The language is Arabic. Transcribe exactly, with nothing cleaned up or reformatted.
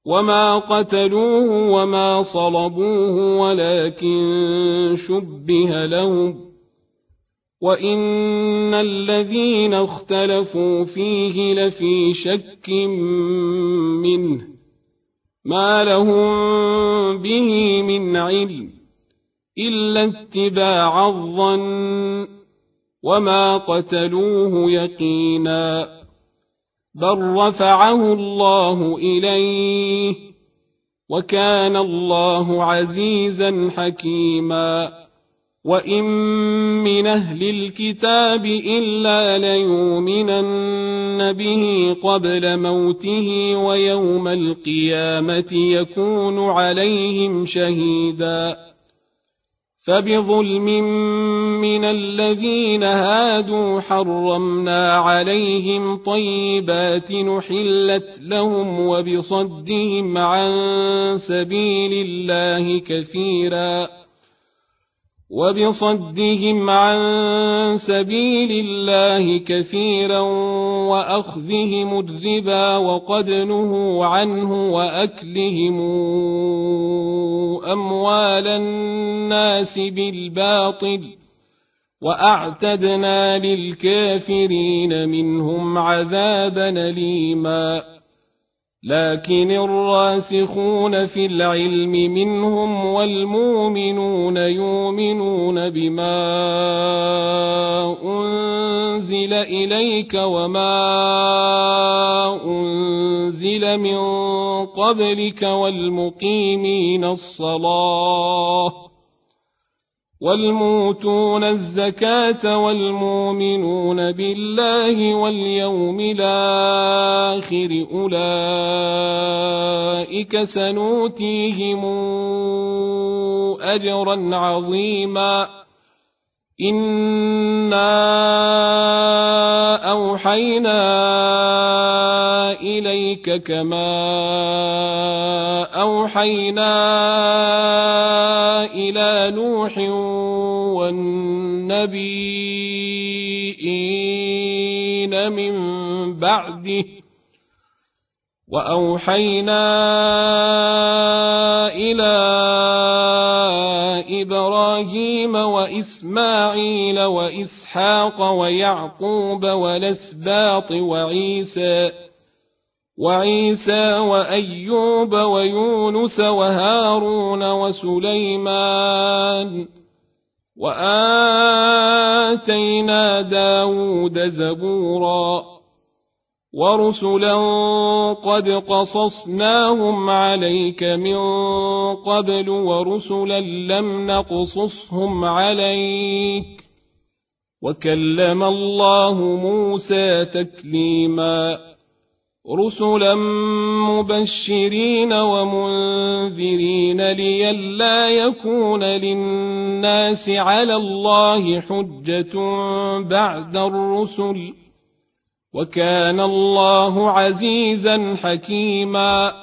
وما قتلوه وما صلبوه ولكن شبه لهم وإن الذين اختلفوا فيه لفي شك منه ما لهم به من علم إلا اتباع الظن وما قتلوه يقينا بل رفعه الله إليه وكان الله عزيزا حكيما وإن من أهل الكتاب إلا ليؤمنن به قبل موته ويوم القيامة يكون عليهم شهيدا فبظلم من الذين هادوا حرمنا عليهم طيبات نحلت لهم وبصدهم عن سبيل الله كثيرا وبصدهم عن سبيل الله كثيرا وأخذهم الربا وقد نهوا عنه وأكلهم أموال الناس بالباطل وأعتدنا للكافرين منهم عذابا أليما لكن الراسخون في العلم منهم والمؤمنون يؤمنون بما أنزل إليك وما أنزل من قبلك والمقيمين الصلاة والموتون الزكاة والمؤمنون بالله واليوم الآخر أولئك سنؤتيهم أجرا عظيما إنا أوحينا إليك كما أوحينا إلى نوح والنبيين من بعده وأوحينا إلى إبراهيم وإسماعيل وإسحاق ويعقوب والأسباط وعيسى وعيسى وأيوب ويونس وهارون وسليمان وآتينا داود زبورا ورسلا قد قصصناهم عليك من قبل ورسلا لم نقصصهم عليك وكلم الله موسى تكليما رسلا مبشرين ومنذرين لئلا يكون للناس على الله حجة بعد الرسل وكان الله عزيزا حكيما